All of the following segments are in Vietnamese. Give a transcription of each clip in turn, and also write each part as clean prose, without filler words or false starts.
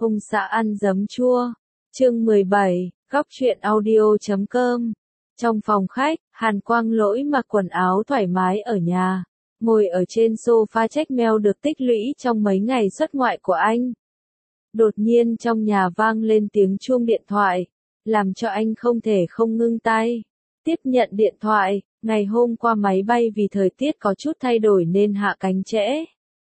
Ông xã ăn giấm chua. Chương 17, góc truyện audio.com. Trong phòng khách, Hàn Quang Lỗi mặc quần áo thoải mái ở nhà, ngồi ở trên sofa check mail được tích lũy trong mấy ngày xuất ngoại của anh. Đột nhiên trong nhà vang lên tiếng chuông điện thoại, làm cho anh không thể không ngưng tay. Tiếp nhận điện thoại, ngày hôm qua máy bay vì thời tiết có chút thay đổi nên hạ cánh trễ.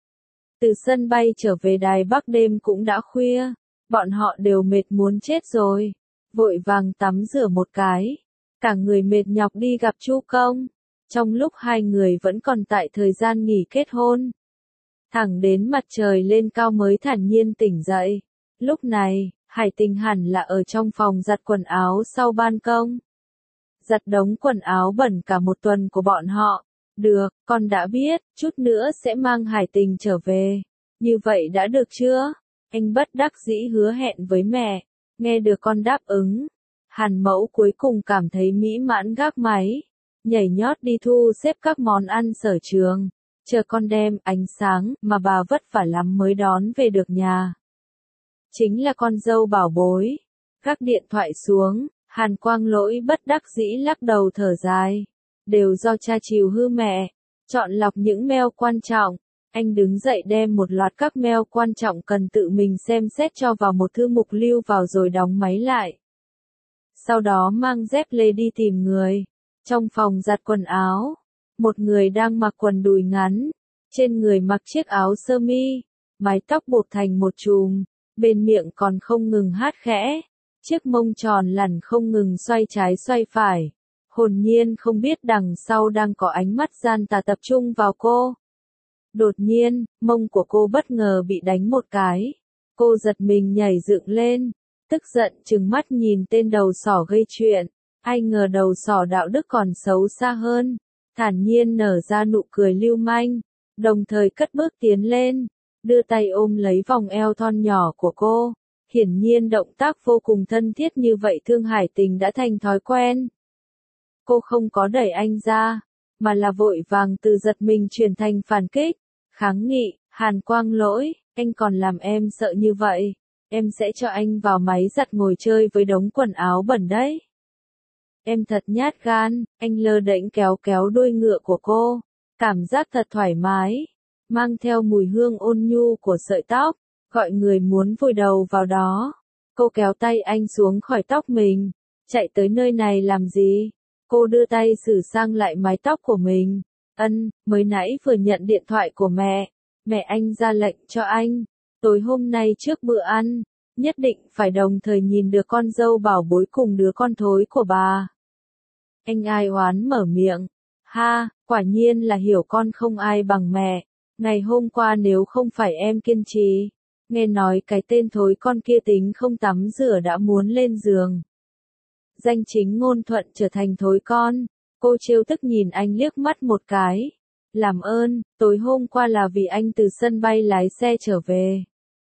Từ sân bay trở về Đài Bắc đêm cũng đã khuya, bọn họ đều mệt muốn chết rồi, vội vàng tắm rửa một cái, cả người mệt nhọc đi gặp Chu Công, trong lúc hai người vẫn còn tại thời gian nghỉ kết hôn. Thẳng đến mặt trời lên cao mới thản nhiên tỉnh dậy, lúc này, Hải Tình hẳn là ở trong phòng giặt quần áo sau ban công. Giặt đống quần áo bẩn cả một tuần của bọn họ. Được, con đã biết, chút nữa sẽ mang Hải Tình trở về. Như vậy đã được chưa? Anh bất đắc dĩ hứa hẹn với mẹ. Nghe được con đáp ứng. Hàn Mẫu cuối cùng cảm thấy mỹ mãn gác máy. Nhảy nhót đi thu xếp các món ăn sở trường. Chờ con đem ánh sáng mà bà vất vả lắm mới đón về được nhà. Chính là con dâu bảo bối. Gác điện thoại xuống, Hàn Quang Lỗi bất đắc dĩ lắc đầu thở dài. Đều do cha chiều hư mẹ, chọn lọc những mail quan trọng. Anh đứng dậy đem một loạt các mail quan trọng cần tự mình xem xét cho vào một thư mục lưu vào rồi đóng máy lại. Sau đó mang dép lê đi tìm người. Trong phòng giặt quần áo, một người đang mặc quần đùi ngắn, trên người mặc chiếc áo sơ mi, mái tóc buộc thành một chùm, bên miệng còn không ngừng hát khẽ, chiếc mông tròn lẳn không ngừng xoay trái xoay phải. Hồn nhiên không biết đằng sau đang có ánh mắt gian tà tập trung vào cô. Đột nhiên, mông của cô bất ngờ bị đánh một cái. Cô giật mình nhảy dựng lên, tức giận trừng mắt nhìn tên đầu sỏ gây chuyện. Ai ngờ đầu sỏ đạo đức còn xấu xa hơn, thản nhiên nở ra nụ cười lưu manh, đồng thời cất bước tiến lên, đưa tay ôm lấy vòng eo thon nhỏ của cô. Hiển nhiên động tác vô cùng thân thiết như vậy Thương Hải Tình đã thành thói quen. Cô không có đẩy anh ra, mà là vội vàng từ giật mình chuyển thành phản kích, kháng nghị. Hàn Quang Lỗi, anh còn làm em sợ như vậy, em sẽ cho anh vào máy giặt ngồi chơi với đống quần áo bẩn đấy. Em thật nhát gan, anh lơ đễnh kéo kéo đuôi ngựa của cô, cảm giác thật thoải mái, mang theo mùi hương ôn nhu của sợi tóc, gọi người muốn vùi đầu vào đó. Cô kéo tay anh xuống khỏi tóc mình, chạy tới nơi này làm gì? Cô đưa tay sửa sang lại mái tóc của mình. Mới nãy vừa nhận điện thoại của mẹ anh ra lệnh cho anh, tối hôm nay trước bữa ăn, nhất định phải đồng thời nhìn được con dâu bảo bối cùng đứa con thối của bà. Anh ai oán mở miệng, ha, quả nhiên là hiểu con không ai bằng mẹ, ngày hôm qua nếu không phải em kiên trì, nghe nói cái tên thối con kia tính không tắm rửa đã muốn lên giường. Danh chính ngôn thuận trở thành thối con. Cô trêu tức nhìn anh liếc mắt một cái. Làm ơn, tối hôm qua là vì anh từ sân bay lái xe trở về.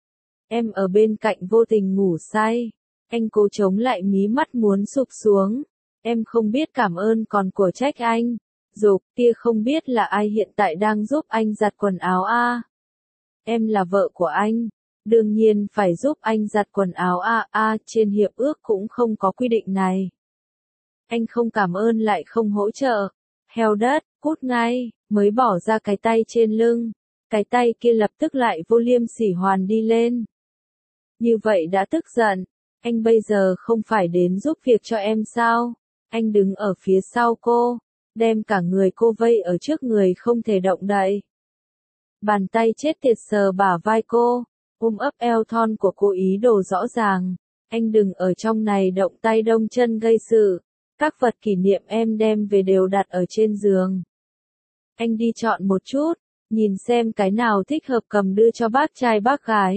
Em ở bên cạnh vô tình ngủ say. Anh cố chống lại mí mắt muốn sụp xuống. Em không biết cảm ơn còn của trách anh. Dục, tia không biết là ai hiện tại đang giúp anh giặt quần áo a. Em là vợ của anh. Đương nhiên phải giúp anh giặt quần áo trên hiệp ước cũng không có quy định này. Anh không cảm ơn lại không hỗ trợ. Heo đất, cút ngay, mới bỏ ra cái tay trên lưng. Cái tay kia lập tức lại vô liêm sỉ hoàn đi lên. Như vậy đã tức giận. Anh bây giờ không phải đến giúp việc cho em sao? Anh đứng ở phía sau cô, đem cả người cô vây ở trước người không thể động đậy. Bàn tay chết tiệt sờ bả vai cô, ôm ấp eo thon của cô ý đồ rõ ràng. Anh đừng ở trong này động tay đông chân gây sự. Các vật kỷ niệm em đem về đều đặt ở trên giường. Anh đi chọn một chút, nhìn xem cái nào thích hợp cầm đưa cho bác trai bác gái.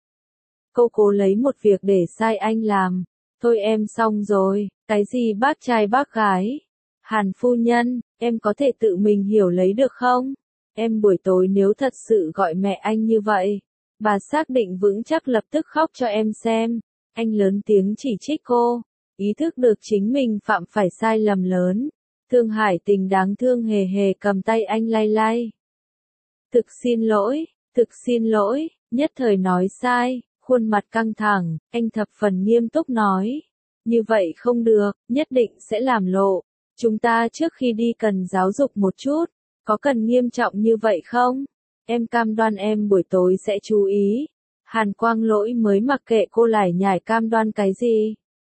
Cô cố lấy một việc để sai anh làm. Thôi em xong rồi, cái gì bác trai bác gái? Hàn phu nhân, em có thể tự mình hiểu lấy được không? Em buổi tối nếu thật sự gọi mẹ anh như vậy, bà xác định vững chắc lập tức khóc cho em xem. Anh lớn tiếng chỉ trích cô. Ý thức được chính mình phạm phải sai lầm lớn. Thương Hải Tình đáng thương hề hề cầm tay anh lay lay. Thực xin lỗi, nhất thời nói sai, Khuôn mặt căng thẳng, anh thập phần nghiêm túc nói. Như vậy không được, nhất định sẽ làm lộ. Chúng ta trước khi đi cần giáo dục một chút. Có cần nghiêm trọng như vậy không? Em cam đoan em buổi tối sẽ chú ý. Hàn Quang Lỗi mới mặc kệ cô lải nhải cam đoan cái gì.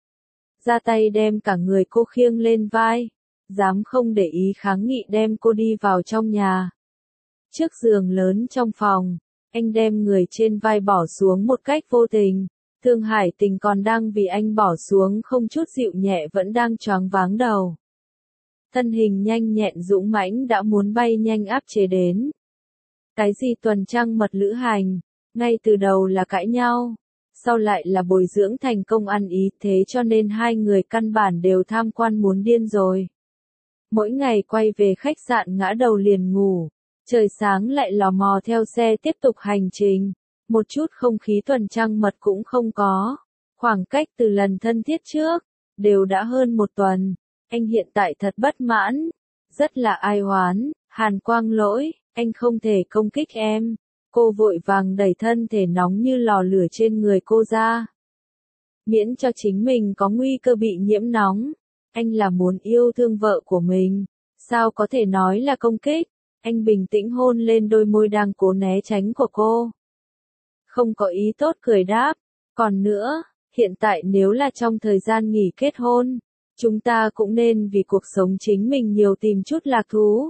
Ra tay đem cả người cô khiêng lên vai. Dám không để ý kháng nghị đem cô đi vào trong nhà. Trước giường lớn trong phòng, anh đem người trên vai bỏ xuống một cách vô tình. Thương Hải Tình còn đang vì anh bỏ xuống không chút dịu nhẹ vẫn đang choáng váng đầu. Thân hình nhanh nhẹn dũng mãnh đã muốn bay nhanh áp chế đến. Cái gì tuần trăng mật lữ hành, ngay từ đầu là cãi nhau, sau lại là bồi dưỡng thành công ăn ý, thế cho nên hai người căn bản đều tham quan muốn điên rồi. Mỗi ngày quay về khách sạn ngã đầu liền ngủ, trời sáng lại lò mò theo xe tiếp tục hành trình, một chút không khí tuần trăng mật cũng không có. Khoảng cách từ lần thân thiết trước, đều đã hơn một tuần, anh hiện tại thật bất mãn, rất là ai oán. Hàn Quang Lỗi, anh không thể công kích em. Cô vội vàng đẩy thân thể nóng như lò lửa trên người cô ra. Miễn cho chính mình có nguy cơ bị nhiễm nóng. Anh là muốn yêu thương vợ của mình. Sao có thể nói là công kích? Anh bình tĩnh hôn lên đôi môi đang cố né tránh của cô. Không có ý tốt cười đáp. Còn nữa, hiện tại nếu là trong thời gian nghỉ kết hôn, chúng ta cũng nên vì cuộc sống chính mình nhiều tìm chút lạc thú.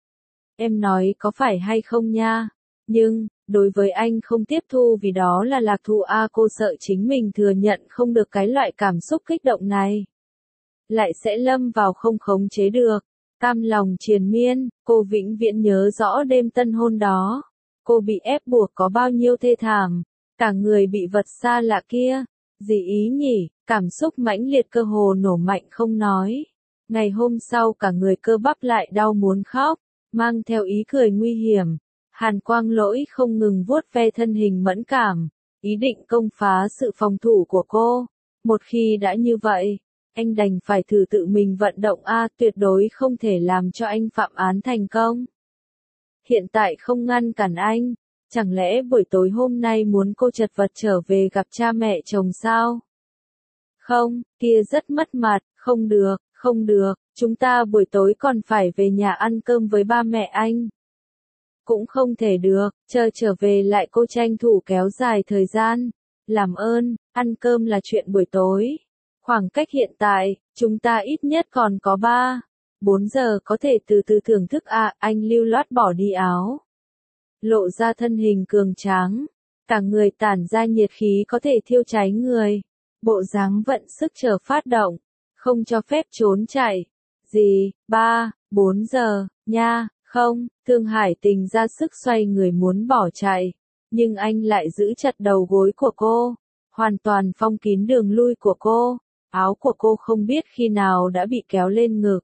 Em nói có phải hay không nha? Nhưng, đối với anh không tiếp thu vì đó là lạc thú cô sợ chính mình thừa nhận không được cái loại cảm xúc kích động này. Lại sẽ lâm vào không khống chế được. Cam lòng triền miên, cô vĩnh viễn nhớ rõ đêm tân hôn đó. Cô bị ép buộc có bao nhiêu thê thảm. Cả người bị vật xa lạ kia. Gì ý nhỉ, cảm xúc mãnh liệt cơ hồ nổ mạnh không nói. Ngày hôm sau cả người cơ bắp lại đau muốn khóc, mang theo ý cười nguy hiểm. Hàn Quang Lỗi không ngừng vuốt ve thân hình mẫn cảm, ý định công phá sự phòng thủ của cô. Một khi đã như vậy, anh đành phải thử tự mình vận động tuyệt đối không thể làm cho anh phạm án thành công. Hiện tại không ngăn cản anh, chẳng lẽ buổi tối hôm nay muốn cô chật vật trở về gặp cha mẹ chồng sao? Không, kia rất mất mặt, không được, không được, chúng ta buổi tối còn phải về nhà ăn cơm với ba mẹ anh. Cũng không thể được, chờ trở về lại cô tranh thủ kéo dài thời gian. Làm ơn, ăn cơm là chuyện buổi tối. Khoảng cách hiện tại, chúng ta ít nhất còn có 4 giờ có thể từ từ thưởng thức anh lưu loát bỏ đi áo. Lộ ra thân hình cường tráng, cả người tản ra nhiệt khí có thể thiêu cháy người. Bộ dáng vận sức chờ phát động, không cho phép trốn chạy. Gì, 4 giờ, nha. Không, Thương Hải Tình ra sức xoay người muốn bỏ chạy, nhưng anh lại giữ chặt đầu gối của cô, hoàn toàn phong kín đường lui của cô, áo của cô không biết khi nào đã bị kéo lên ngực.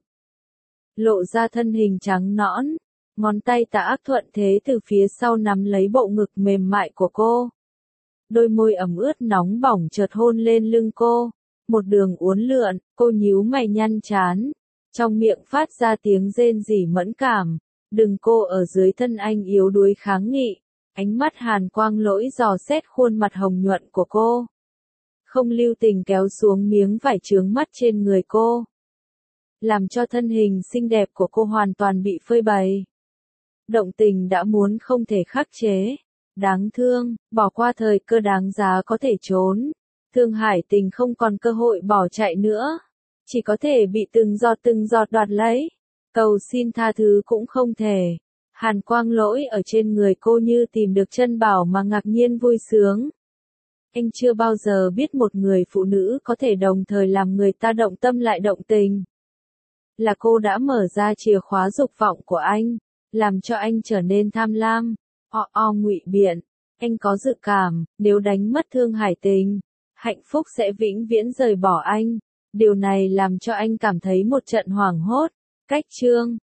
Lộ ra thân hình trắng nõn, ngón tay tà ác thuận thế từ phía sau nắm lấy bộ ngực mềm mại của cô. Đôi môi ẩm ướt nóng bỏng chợt hôn lên lưng cô, một đường uốn lượn, cô nhíu mày nhăn trán, trong miệng phát ra tiếng rên rỉ mẫn cảm. Đừng cô ở dưới thân anh yếu đuối kháng nghị, ánh mắt Hàn Quang Lỗi dò xét khuôn mặt hồng nhuận của cô. Không lưu tình kéo xuống miếng vải chướng mắt trên người cô. Làm cho thân hình xinh đẹp của cô hoàn toàn bị phơi bày. Động tình đã muốn không thể khắc chế. Đáng thương, bỏ qua thời cơ đáng giá có thể trốn. Thương Hải Tình không còn cơ hội bỏ chạy nữa. Chỉ có thể bị từng giọt đoạt lấy. Cầu xin tha thứ cũng không thể. Hàn Quang Lỗi ở trên người cô như tìm được chân bảo mà ngạc nhiên vui sướng. Anh chưa bao giờ biết một người phụ nữ có thể đồng thời làm người ta động tâm lại động tình. Là cô đã mở ra chìa khóa dục vọng của anh, làm cho anh trở nên tham lam. Ngụy biện, anh có dự cảm, nếu đánh mất Thương Hải Tình, hạnh phúc sẽ vĩnh viễn rời bỏ anh. Điều này làm cho anh cảm thấy một trận hoảng hốt. Cách chương